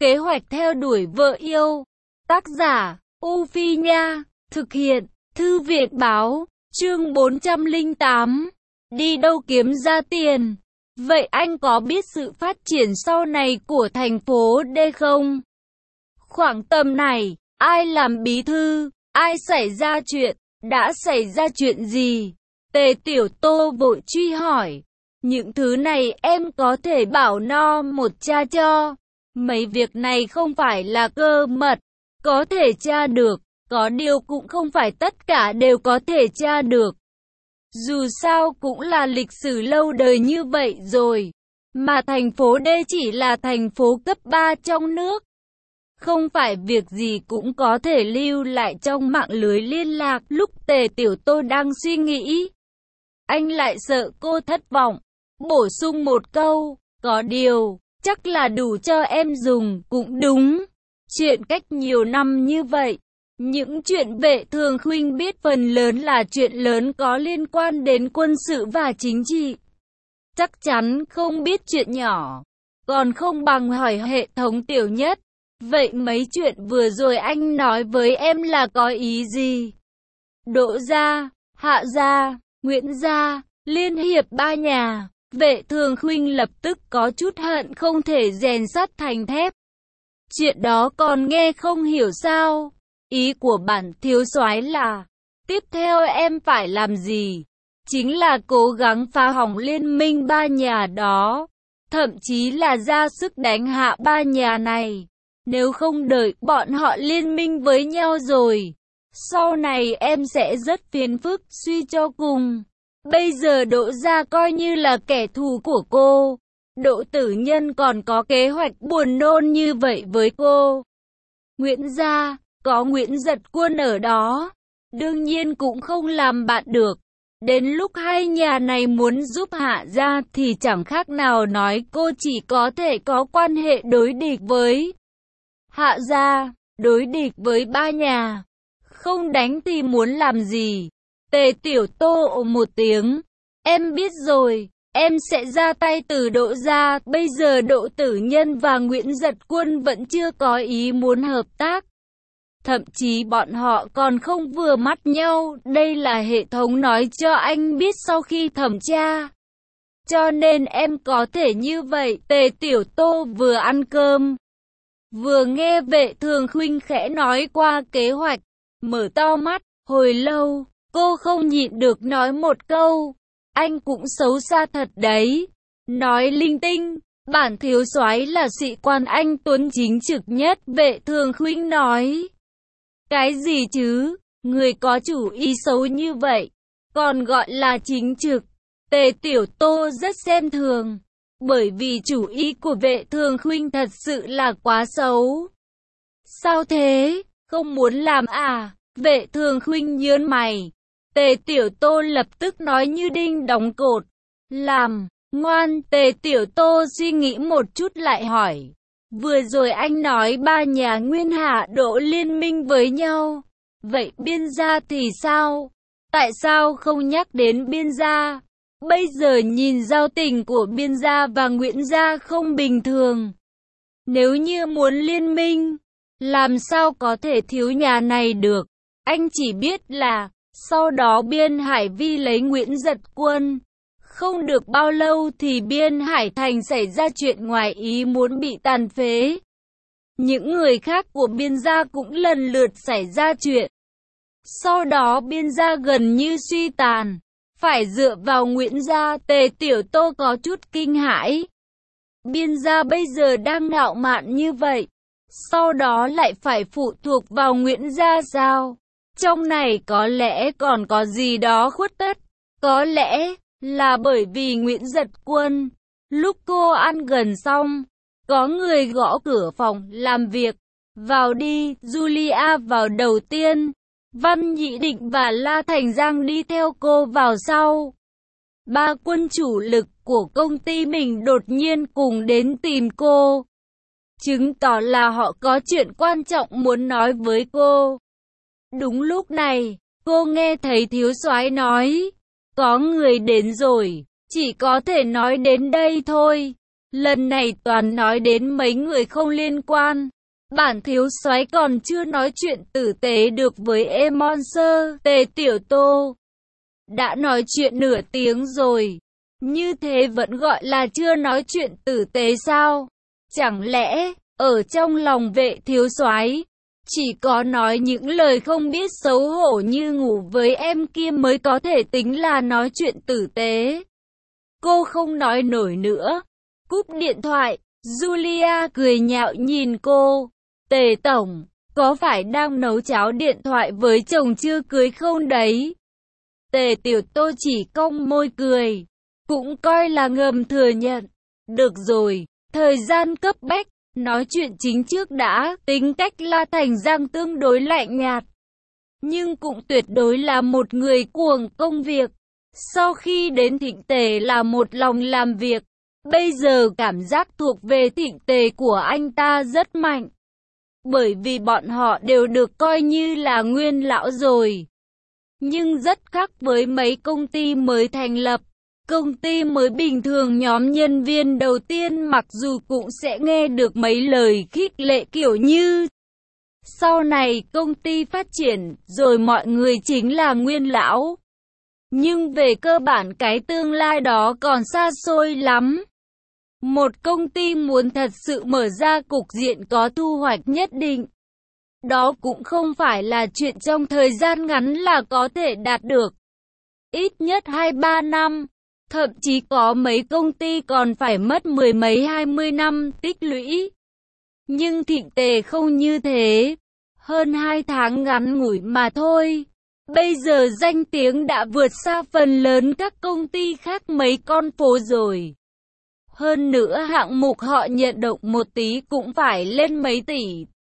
Kế hoạch theo đuổi vợ yêu. Tác giả, U Phi Nha. Thực hiện, Thư viện Báo. Chương 408. Đi đâu kiếm ra tiền? Vậy anh có biết sự phát triển sau này của thành phố D không? Khoảng tầm này, ai làm bí thư? Ai xảy ra chuyện? Đã xảy ra chuyện gì? Tề Tiểu Tô vội truy hỏi. Những thứ này em có thể bảo no một cha cho. Mấy việc này không phải là cơ mật, có thể tra được, có điều cũng không phải tất cả đều có thể tra được. Dù sao cũng là lịch sử lâu đời như vậy rồi, mà thành phố D chỉ là thành phố cấp 3 trong nước. Không phải việc gì cũng có thể lưu lại trong mạng lưới liên lạc. Lúc Tề Tiểu Tô đang suy nghĩ, anh lại sợ cô thất vọng, bổ sung một câu, có điều, chắc là đủ cho em dùng, cũng đúng. Chuyện cách nhiều năm như vậy, những chuyện Vệ Thường Khuynh biết phần lớn là chuyện lớn có liên quan đến quân sự và chính trị. Chắc chắn không biết chuyện nhỏ, còn không bằng hỏi hệ thống Tiểu Nhất. Vậy mấy chuyện vừa rồi anh nói với em là có ý gì? Đỗ gia, Hạ gia, Nguyễn gia, liên hiệp ba nhà. Vệ Thường Khuynh lập tức có chút hận không thể rèn sắt thành thép. Chuyện đó còn nghe không hiểu sao? Ý của bản thiếu soái là, tiếp theo em phải làm gì? Chính là cố gắng phá hỏng liên minh ba nhà đó, thậm chí là ra sức đánh hạ ba nhà này. Nếu không đợi bọn họ liên minh với nhau rồi, sau này em sẽ rất phiền phức. Suy cho cùng, bây giờ Đỗ gia coi như là kẻ thù của cô. Đỗ Tử Nhân còn có kế hoạch buồn nôn như vậy với cô. Nguyễn gia, có Nguyễn Giật Quân ở đó, đương nhiên cũng không làm bạn được. Đến lúc hai nhà này muốn giúp Hạ gia thì chẳng khác nào nói cô chỉ có thể có quan hệ đối địch với Hạ gia, đối địch với ba nhà. Không đánh thì muốn làm gì? Tề Tiểu Tô ồ một tiếng. Em biết rồi, em sẽ ra tay từ Đỗ gia. Bây giờ Đỗ Tử Nhân và Nguyễn Giật Quân vẫn chưa có ý muốn hợp tác. Thậm chí bọn họ còn không vừa mắt nhau. Đây là hệ thống nói cho anh biết sau khi thẩm tra. Cho nên em có thể như vậy. Tề Tiểu Tô vừa ăn cơm, vừa nghe Vệ Thường Khuynh khẽ nói qua kế hoạch, mở to mắt. Hồi lâu, cô không nhịn được nói một câu, anh cũng xấu xa thật đấy. Nói linh tinh, bản thiếu soái là sĩ quan anh tuấn chính trực nhất. Vệ Thường Khuynh nói. Cái gì chứ, người có chủ ý xấu như vậy, còn gọi là chính trực? Tề Tiểu Tô rất xem thường, bởi vì chủ ý của Vệ Thường Khuynh thật sự là quá xấu. Sao thế, không muốn làm à? Vệ Thường Khuynh nhướng mày. Tề Tiểu Tô lập tức nói như đinh đóng cột. Làm, ngoan. Tề Tiểu Tô suy nghĩ một chút lại hỏi. Vừa rồi anh nói ba nhà Nguyên Hạ Đỗ liên minh với nhau. Vậy Biên gia thì sao? Tại sao không nhắc đến Biên gia? Bây giờ nhìn giao tình của Biên gia và Nguyễn gia không bình thường. Nếu như muốn liên minh, làm sao có thể thiếu nhà này được? Anh chỉ biết là, sau đó Biên Hải Vi lấy Nguyễn Giật Quân. Không được bao lâu thì Biên Hải Thành xảy ra chuyện ngoài ý muốn bị tàn phế. Những người khác của Biên gia cũng lần lượt xảy ra chuyện. Sau đó Biên gia gần như suy tàn, phải dựa vào Nguyễn gia. Tề Tiểu Tô có chút kinh hãi. Biên gia bây giờ đang ngạo mạn như vậy, sau đó lại phải phụ thuộc vào Nguyễn gia sao? Trong này có lẽ còn có gì đó khuất tất. Có lẽ là bởi vì Nguyễn Giật Quân. Lúc cô ăn gần xong, có người gõ cửa phòng làm việc. Vào đi. Julia vào đầu tiên, Văn Nhị Định và La Thành Giang đi theo cô vào sau. Ba quân chủ lực của công ty mình đột nhiên cùng đến tìm cô, chứng tỏ là họ có chuyện quan trọng muốn nói với cô. Đúng lúc này, cô nghe thấy thiếu soái nói, có người đến rồi, chỉ có thể nói đến đây thôi. Lần này toàn nói đến mấy người không liên quan. Bản thiếu soái còn chưa nói chuyện tử tế được với Emonser, Tề Tiểu Tô. Đã nói chuyện nửa tiếng rồi. Như thế vẫn gọi là chưa nói chuyện tử tế sao? Chẳng lẽ, ở trong lòng Vệ thiếu soái chỉ có nói những lời không biết xấu hổ như ngủ với em kia mới có thể tính là nói chuyện tử tế? Cô không nói nổi nữa. Cúp điện thoại, Julia cười nhạo nhìn cô. Tề tổng, có phải đang nấu cháo điện thoại với chồng chưa cưới không đấy? Tề Tiểu Tô chỉ cong môi cười, cũng coi là ngầm thừa nhận. Được rồi, thời gian cấp bách, nói chuyện chính trước đã. Tính cách La Thành Giang tương đối lạnh nhạt, nhưng cũng tuyệt đối là một người cuồng công việc. Sau khi đến Thịnh Tề là một lòng làm việc. Bây giờ cảm giác thuộc về Thịnh Tề của anh ta rất mạnh. Bởi vì bọn họ đều được coi như là nguyên lão rồi. Nhưng rất khác với mấy công ty mới thành lập. Công ty mới bình thường nhóm nhân viên đầu tiên mặc dù cũng sẽ nghe được mấy lời khích lệ kiểu như sau này công ty phát triển rồi mọi người chính là nguyên lão. Nhưng về cơ bản cái tương lai đó còn xa xôi lắm. Một công ty muốn thật sự mở ra cục diện có thu hoạch nhất định, đó cũng không phải là chuyện trong thời gian ngắn là có thể đạt được. Ít nhất 2-3 năm, thậm chí có mấy công ty còn phải mất 10 mấy 20 năm tích lũy. Nhưng Thịnh Tề không như thế, hơn 2 tháng ngắn ngủi mà thôi. Bây giờ danh tiếng đã vượt xa phần lớn các công ty khác mấy con phố rồi. Hơn nữa hạng mục họ nhận động một tí cũng phải lên mấy tỷ.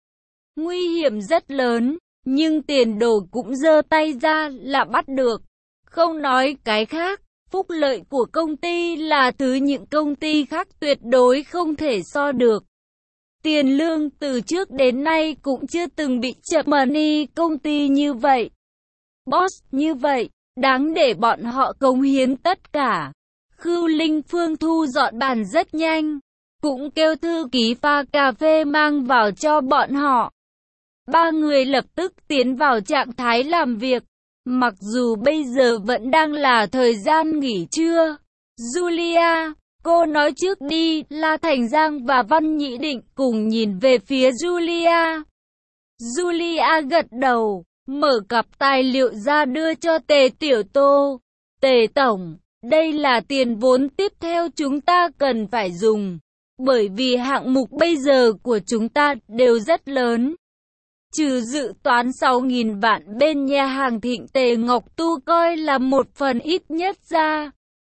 Nguy hiểm rất lớn, nhưng tiền đồ cũng giơ tay ra là bắt được. Không nói cái khác, phúc lợi của công ty là thứ những công ty khác tuyệt đối không thể so được. Tiền lương từ trước đến nay cũng chưa từng bị chậm money công ty như vậy. Boss như vậy, đáng để bọn họ cống hiến tất cả. Khưu Linh Phương thu dọn bàn rất nhanh, cũng kêu thư ký pha cà phê mang vào cho bọn họ. Ba người lập tức tiến vào trạng thái làm việc, mặc dù bây giờ vẫn đang là thời gian nghỉ trưa. Julia, cô nói trước đi. La Thành Giang và Văn Nhĩ Định cùng nhìn về phía Julia. Julia gật đầu, mở cặp tài liệu ra đưa cho Tề Tiểu Tô. Tề tổng, đây là tiền vốn tiếp theo chúng ta cần phải dùng, bởi vì hạng mục bây giờ của chúng ta đều rất lớn. Trừ dự toán 6.000 vạn bên nhà hàng Thịnh Tề Ngọc Tu coi là một phần ít nhất ra,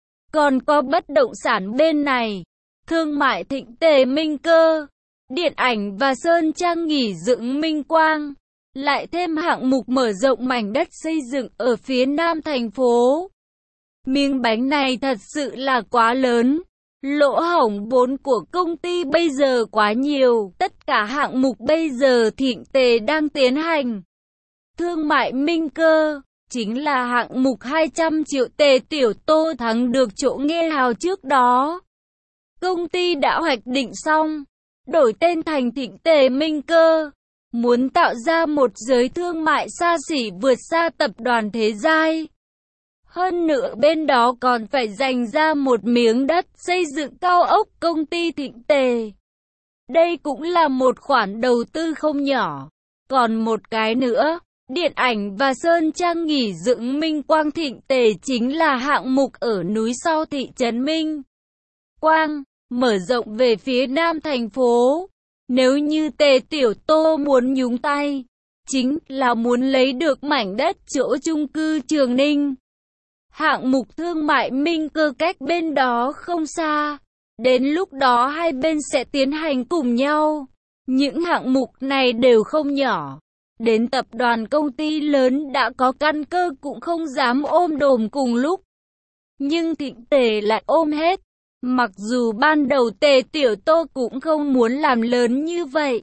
còn có bất động sản bên này, thương mại Thịnh Tề Minh Cơ, điện ảnh và sơn trang nghỉ dưỡng Minh Quang, lại thêm hạng mục mở rộng mảnh đất xây dựng ở phía nam thành phố. Miếng bánh này thật sự là quá lớn. Lỗ hổng vốn của công ty bây giờ quá nhiều. Tất cả hạng mục bây giờ Thịnh Tề đang tiến hành. Thương mại Minh Cơ chính là hạng mục 200 triệu. Tề Tiểu Tô thắng được chỗ nghe hào trước đó. Công ty đã hoạch định xong, đổi tên thành Thịnh Tề Minh Cơ, muốn tạo ra một giới thương mại xa xỉ vượt xa tập đoàn Thế Giai. Hơn nữa bên đó còn phải dành ra một miếng đất xây dựng cao ốc công ty Thịnh Tề. Đây cũng là một khoản đầu tư không nhỏ. Còn một cái nữa, điện ảnh và sơn trang nghỉ dưỡng Minh Quang Thịnh Tề chính là hạng mục ở núi sau thị trấn Minh Quang, mở rộng về phía nam thành phố. Nếu như Tề Tiểu Tô muốn nhúng tay, chính là muốn lấy được mảnh đất chỗ chung cư Trường Ninh. Hạng mục thương mại Minh Cơ cách bên đó không xa. Đến lúc đó hai bên sẽ tiến hành cùng nhau. Những hạng mục này đều không nhỏ. Đến tập đoàn công ty lớn đã có căn cơ cũng không dám ôm đồm cùng lúc. Nhưng Thịnh Tề lại ôm hết. Mặc dù ban đầu Tề Tiểu Tô cũng không muốn làm lớn như vậy.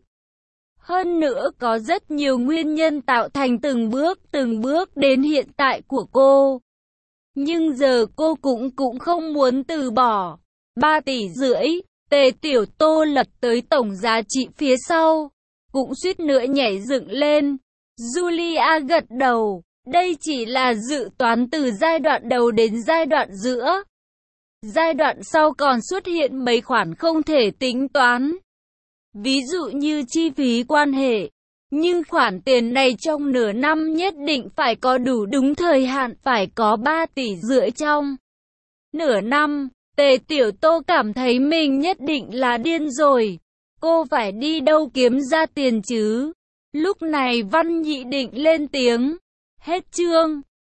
Hơn nữa có rất nhiều nguyên nhân tạo thành từng bước đến hiện tại của cô. Nhưng giờ cô cũng không muốn từ bỏ. 3,5 tỷ, Tề Tiểu Tô lật tới tổng giá trị phía sau, cũng suýt nữa nhảy dựng lên. Julia gật đầu, đây chỉ là dự toán từ giai đoạn đầu đến giai đoạn giữa. Giai đoạn sau còn xuất hiện mấy khoản không thể tính toán. Ví dụ như chi phí quan hệ. Nhưng khoản tiền này trong nửa năm nhất định phải có đủ, đúng thời hạn, phải có 3,5 tỷ trong nửa năm. Tề Tiểu Tô cảm thấy mình nhất định là điên rồi. Cô phải đi đâu kiếm ra tiền chứ? Lúc này Văn Nhị định lên tiếng. Hết chương.